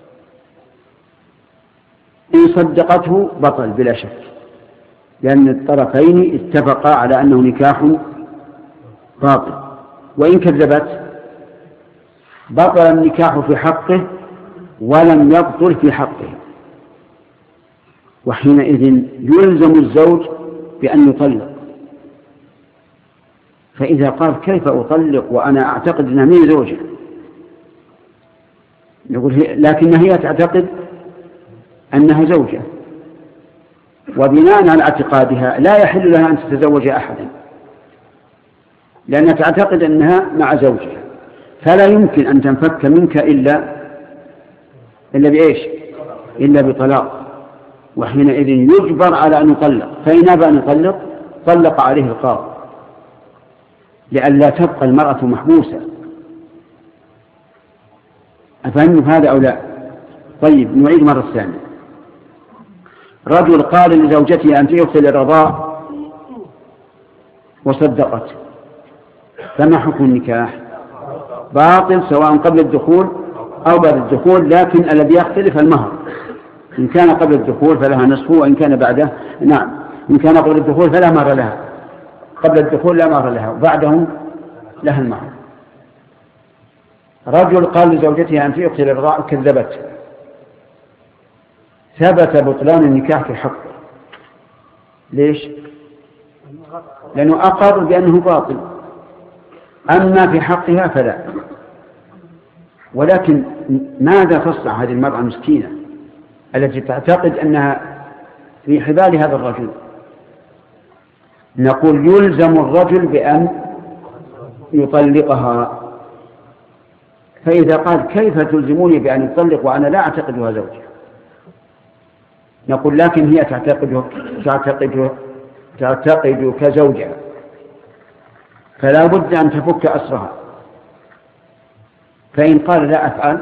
إن صدقته بطل بلا شك، لأن الطرفين اتفقا على أنه نكاح باطل. وإن كذبت بطل النكاح في حقه ولم يبطل في حقه، وحينئذ يلزم الزوج بأن يطلق. فإذا قال كيف أطلق وأنا أعتقد أنها من زوجة، يقول لكن هي تعتقد أنها زوجة، وبناء على اعتقادها لا يحل لها أن تتزوج أحدا، لأنها تعتقد أنها مع زوجها، فلا يمكن أن تنفك منك إلا إلا بإيش؟ إلا بطلاق، وحينئذ يجبر على أن يطلق، فإن أبى أن يطلق طلق عليه القاضي لئلا تبقى المرأة محبوسة. أفهمت هذا أو لا؟ طيب نعيد مرة ثانية. رجل قال لزوجته أنت أختي للرضاع وصدقت، فما حكم النكاح؟ باطل سواء قبل الدخول أو بعد الدخول، لكن الذي يختلف المهر. إن كان قبل الدخول فلها نصفه، وإن كان بعده نعم إن كان قبل الدخول فلا مهر لها، قبل الدخول لا مهر لها، وبعده لها المهر. رجل قال لزوجته أنت أختي للرضاع كذبت، ثبت بطلان النكاح في حقه. ليش؟ لأنه أقر بأنه باطل، أما في حقها فلا. ولكن ماذا تصنع هذه المرأة المسكينة التي تعتقد أنها في حبال هذا الرجل؟ نقول يلزم الرجل بأن يطلقها. فإذا قال كيف تلزموني بأن يطلق وأنا لا أعتقدها زوجي؟ نقول لكن هي تعتقد تعتقد تعتقد كزوجها، فلا بد أن تفك أسرها. فإن قال لا أفعل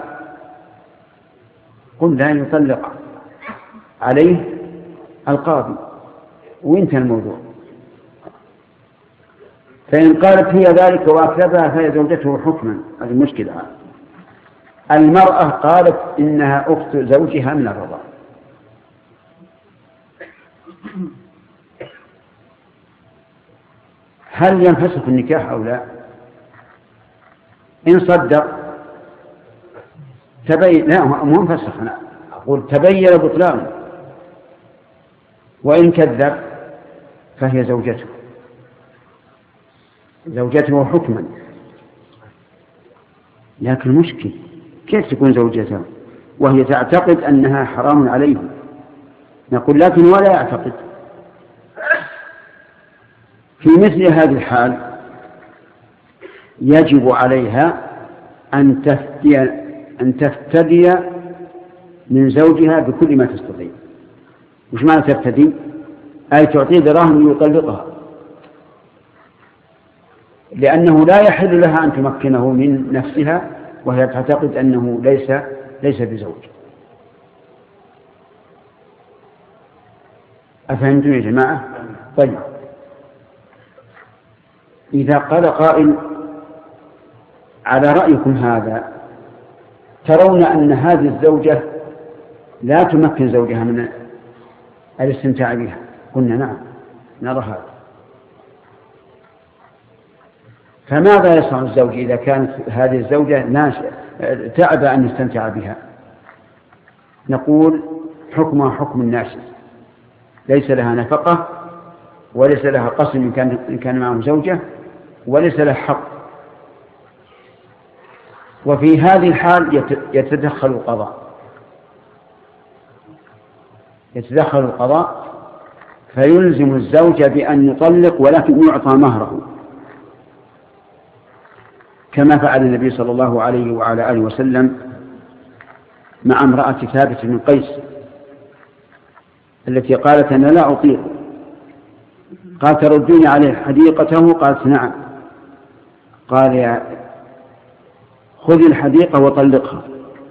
قل لا يطلق عليه القاضي وانتهى الموضوع. فإن قالت هي ذلك وأكذبها فهي زوجته حكما. هذه المشكلة. المرأة قالت إنها أخت زوجها من الرضاعة، هل ينفسخ النكاح أو لا؟ إن صدق تبين، لا مو منفسخ، أنا أقول تبين بطلانه، وإن كذب فهي زوجته زوجته حكما. لكن مشكل كيف تكون زوجته وهي تعتقد أنها حرام عليه؟ نقول لكن ولا يعتقد. في مثل هذه الحال يجب عليها أن تفتدي أن تفتدي من زوجها بكل ما تستطيع. مش معنى تفتدي؟ أي تعطيه دراهم يطلقها، لأنه لا يحل لها أن تمكنه من نفسها وهي تعتقد أنه ليس ليس بزوج. أفهمتم يا جماعة؟ طيب، إذا قال قائل على رأيكم هذا ترون أن هذه الزوجة لا تمكن زوجها من الاستمتاع بها، قلنا نعم نرى هذا. فماذا يصنع الزوج إذا كانت هذه الزوجة تأبى أن يستمتع بها؟ نقول حكمها حكم الناشز، ليس لها نفقة وليس لها قسم إن كان, إن كان معه زوجة، وليس لها حق. وفي هذه الحال يتدخل القضاء يتدخل القضاء فيلزم الزوج بأن يطلق ولكن يعطى مهره، كما فعل النبي صلى الله عليه وعلى آله وسلم مع امرأة ثابت بن قيس التي قالت أنا لا أطيق، قال تردوني عليه حديقته؟ قالت نعم. قال يا خذ الحديقة وطلقها.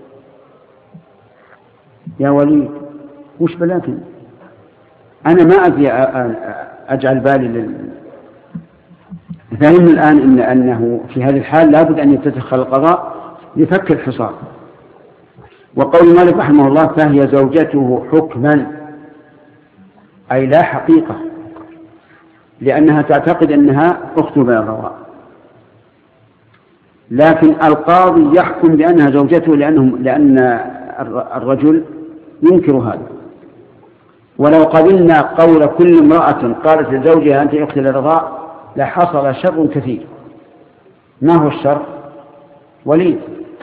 يا وليد وش بلاكن أنا ما أبي أجعل بالي لل... فهم الآن إن أنه في هذه الحال لابد أن يتدخل القضاء لفك الحصار. وقول مالك رحمه الله فهي زوجته حكما أي لا حقيقة، لأنها تعتقد أنها أخت بالرضاع، لكن القاضي يحكم بأنها زوجته لأنهم لأن الرجل ينكر هذا. ولو قبلنا قول كل امرأة قالت لزوجها أنت أختي للرضاع لحصل شر كثير. ما هو الشر؟ وليد،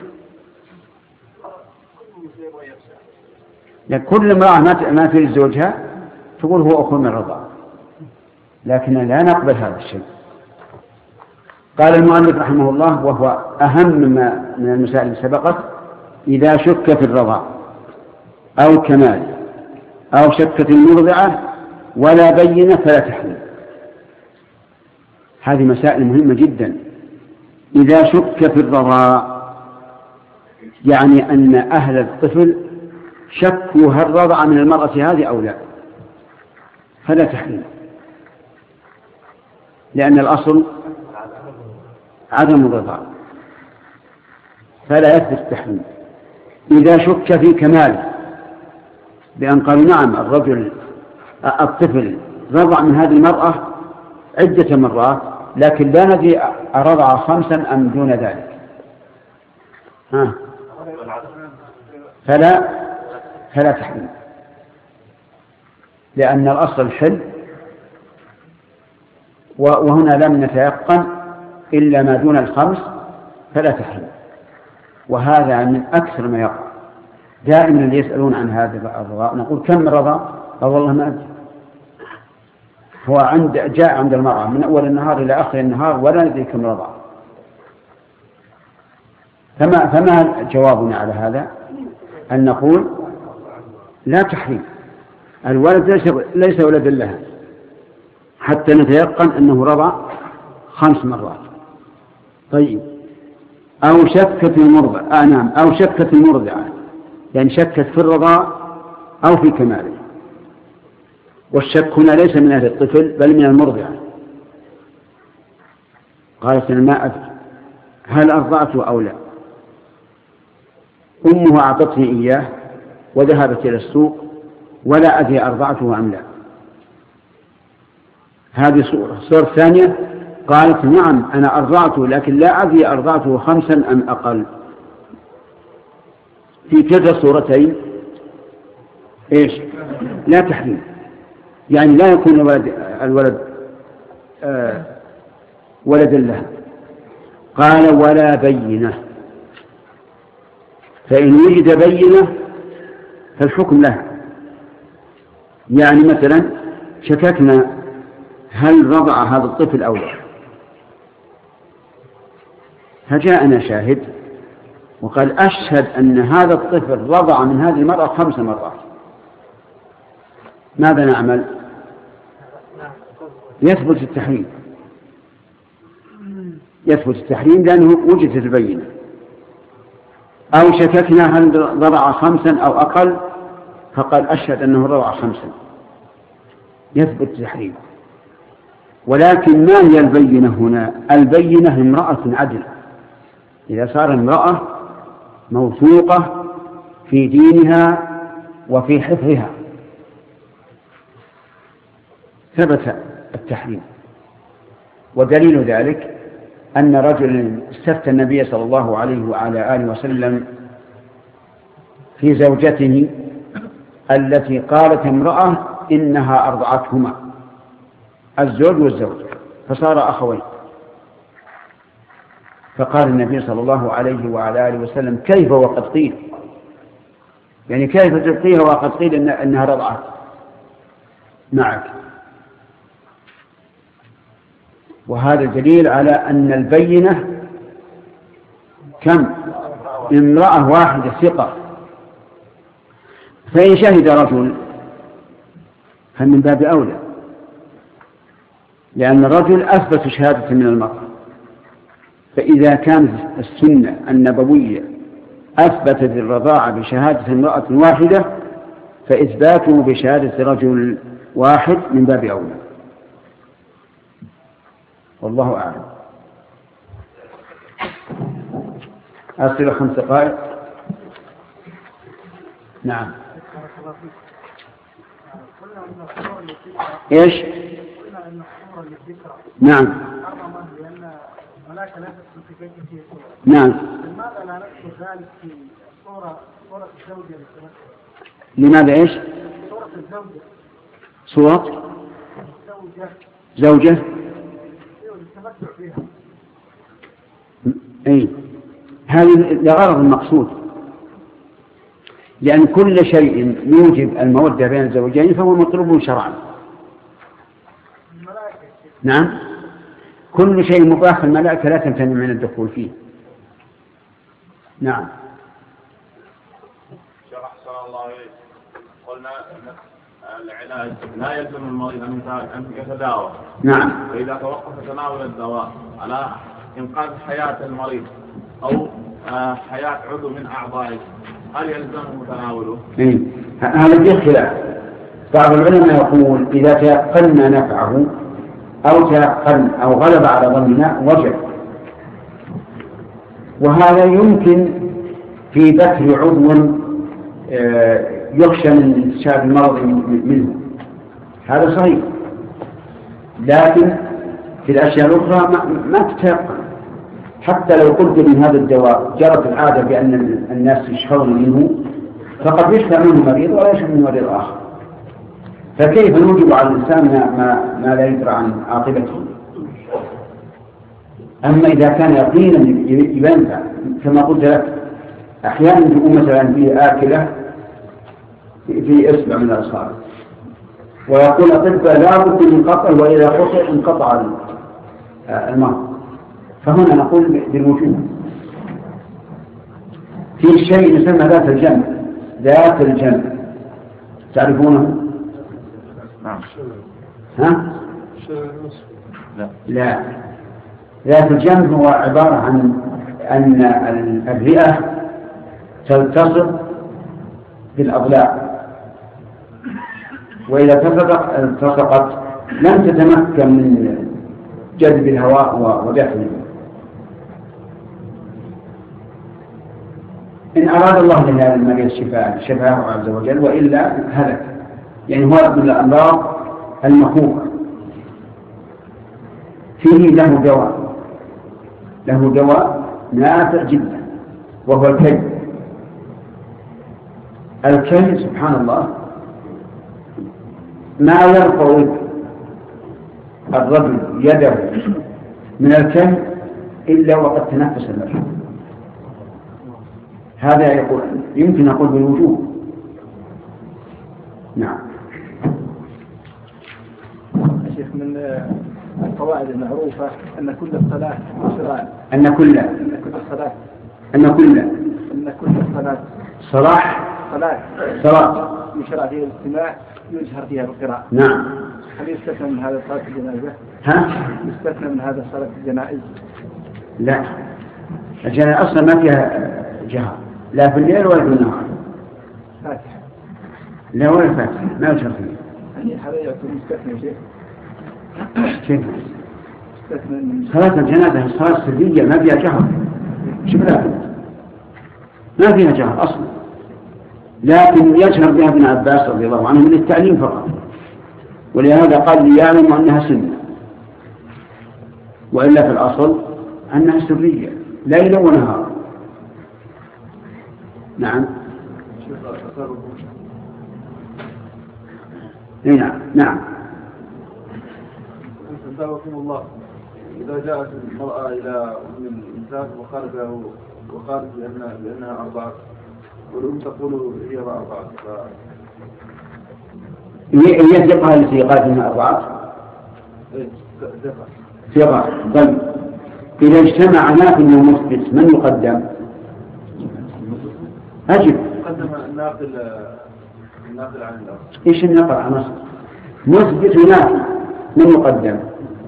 كل امرأة ما تريد زوجها تقول هو أخو من الرضاع، لكن لا نقبل هذا الشيء. قال المؤلف رحمه الله وهو أهم ما من المسائل اللي سبقت إذا شك في الرضاع أو كمال أو شكت المرضعة ولا بينة فلا تحريم. هذه مسائل مهمة جدا. إذا شك في الرضاع يعني أن أهل الطفل شكوا هل رضع من المرأة هذه أو لا فلا تحريم، لأن الأصل عدم الرضاع فلا يثبت التحريم. إذا شك في كماله بأن قالوا نعم الرجل الطفل رضع من هذه المرأة عدة مرات لكن لا ندري أرضع خمسا أم دون ذلك ها فلا فلا تحريم، لأن الأصل الحل وهنا لم نتيقن إلا ما دون الخمس فلا تحريم. وهذا من أكثر ما يقع. دائما اللي يسألون عن هذا الرضاع نقول كم من رضاع؟ قال والله ما أدري. هو عند جاء عند المرأة من أول النهار إلى آخر النهار ولا ندري كم رضاع. فما, فما جوابنا على هذا؟ أن نقول لا تحريم، الولد ليس, ليس ولدا لها حتى نتيقن أنه رضع خمس مرات. طيب أو شكت المرضع آه نعم أو شكت المرضعة يعني شكت في الرضاع أو في كماله، والشك هنا ليس من أهل الطفل بل من المرضعة. قالت أنا ما أدري هل أرضعته أو لا، أمه أعطتني إياه وذهبت إلى السوق ولا أدري أرضعته أم لا. هذه صورة. صورة ثانية قالت نعم أنا أرضعته لكن لا أدري أرضعته خمسا أم أقل. في كلتا الصورتين إيش؟ لا تحريم، يعني لا يكون الولد, الولد آه ولدا له. قال ولا بينة، فإن وجد بينة فالحكم له. يعني مثلا شككنا هل رضع هذا الطفل أو لا، فجاءنا شاهد وقال أشهد أن هذا الطفل رضع من هذه المرأة خمس مرات، ماذا نعمل؟ يثبت التحريم، يثبت التحريم لأنه وجدت البينة. أو شككنا هل رضع خمسا أو أقل فقال أشهد أنه رضع خمسا، يثبت التحريم. ولكن ما هي البينة هنا؟ البينة امرأة عدل، إذا صار امرأة موثوقة في دينها وفي حفظها ثبت التحريم. ودليل ذلك أن رجل استفتى النبي صلى الله عليه وعلى آله وسلم في زوجته التي قالت امرأة إنها أرضعتهما، الزوج والزوجة، فصار أخوين. فقال النبي صلى الله عليه وعلى آله وسلم كيف وقد قيل، يعني كيف تبقيها وقد قيل إن إنها رضعت معك. وهذا دليل على أن البينة كم؟ امرأة واحدة ثقة. فإن شهد رجل فمن باب أولى، لأن الرجل أثبت شهادة من المرأة. فإذا كانت السنة النبوية أثبتت الرضاعة بشهادة امرأة واحدة فإثباته بشهادة رجل واحد من باب أولى، والله أعلم. أصل خمس دقائق. نعم. إيش؟ نعم. نعم. لماذا لا نذكر ذلك في صورة صورة الزوجة؟ لماذا إيش؟ صورة الزوجة. صورة زوجة. زوجة. التمتع فيها. أي هذا لغرض المقصود، لأن كل شيء يوجب المودة بين الزوجين فهو مطلوب شرعا. نعم، كل شيء مباح الملائكة لا تمتنع من الدخول فيه. نعم. شرح صلى الله عليه قلنا العلاج لا يلزم المريض أن يتداوى. نعم. فإذا توقف تناول الدواء على إنقاذ حياة المريض أو حياة عضو من أعضائه هل يلزمه تناوله؟ إيه. هذا فيه خلاف. بعض العلماء يقول إذا تيقنا نفعه أو تيقن أو غلب على ظننا وجب، وهذا يمكن في بتر عضو يخشى من انتشار المرض منه، هذا صحيح. لكن في الأشياء الأخرى ما تتيقن. حتى لو قلت من هذا الدواء جرت العادة بأن الناس يشفون منه، فقد يشفى منه مريض ولا يشفى منه مريض آخر، فكيف نوجب على الإنسان ما, ما لا يدرى عن عاقبته؟ أما إذا كان يقينا ينفع كما قلت لك، أحيانا تكون مثلا في آكلة في إصبع من الأصابع ويقول الأطباء لا بد من قطع، وإذا قطع انقطع المرض، فهنا نقول بالوجوب. في شيء يسمى ذات الجنب. ذات الجنب تعرفونه؟ نعم. ها؟ لا. لا. ذات الجنب هو عبارة عن أن الرئة تلتصق بالأضلاع، وإذا التصقت لم تتمكن من جذب الهواء ودفنه. إن أراد الله لهذا المريض الشفاء شفاه عز وجل، وإلا هلك. يعني هو من الأمراض المخوفة. فيه له دواء له دواء نافع جدا، وهو الكي. الكي سبحان الله ما يرفع الرجل يده من الكي إلا وقد تنفس النفس. هذا يقول يمكن أقول بالوجوب. نعم. شيخ من القواعد المعروفة أن كل الصلاة شرائع. أن كل أن كل الصلاة أن كل أن كل الصلاة صلاح صلاة صلاة يشرع فيها الاستماع يجهر فيها بالقراءة. نعم. هل يستثنى من هذا صلاة الجنازة؟ ها؟ يستثنى من هذا صلاة الجنائز؟ لا، الجنازة أصلا ما فيها جهر، لا في الليل ولا في النهار. فاتحة. لا ولا فاتحة، ما يجهر فيه. يعني هذا يعتبر مستثنى شيء. كيف؟ مستثنى من صلاة الجنازة صلاة سرية ما فيها جهر. شوف لا ما فيها جهر أصلا، لكن يجهر بها ابن عباس رضي الله عنه من التعليم فقط، ولهذا قال ليعلم أنها سنة، وإلا في الأصل أنها سرية ليلا ونهارا. نعم. نعم نعم. أنزلكم الله. إذا جاءت المرأة إلى أم الإنسان وقالت له وقالت بأنها, بأنها أربعة، والأم تقول هي أربعة، ف... هي ثقة التي قالت إنها أربعة. إيه ثقة. ثقة. طيب إذا اجتمع نافي ومثبت من يقدم؟ أجب. قدم الناقل الناقل عن الأرض. إيش النقل عن أصل؟ مثبت ونافي من يقدم؟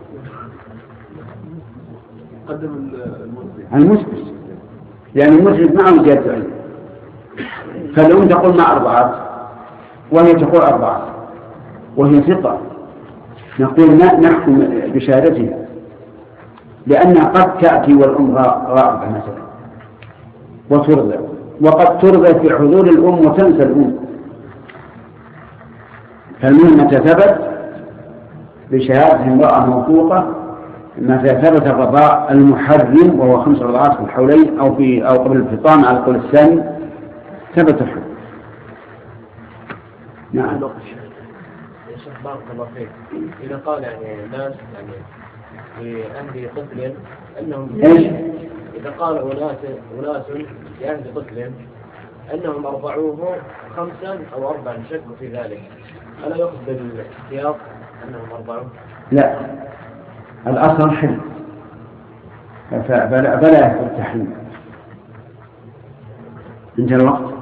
قدم المثبت. المثبت، لأن المثبت معه زيادة علم. فالأم تقول مع أربعة وهي تقول أربعة وهي ثقة، نقول نحكم بشهادتها، لأنها قد تأتي والأم غائبة مثلا وترضى، وقد ترضى في حضور الأم وتنسى الأم. فالمهم متى ثبت بشهادة امرأة موثوقة، متى ثبت الرضاع المحرم وهو خمس رضعات في الحولين أو في أو قبل الفطام على القول الثاني ثبت الحكم. نعم. يا شيخ بارك الله فيك، إذا قال يعني ناس يعني في عند طفل أنهم إيش؟ إذا قال أناس أناس في عند طفل أنهم أرضعوه خمسا أو أربعا شكوا في ذلك، ألا يأخذ بالاحتياط أنهم أرضعوه؟ لا، الأصل حل، فبلا بلا التحريم. انتهى الوقت.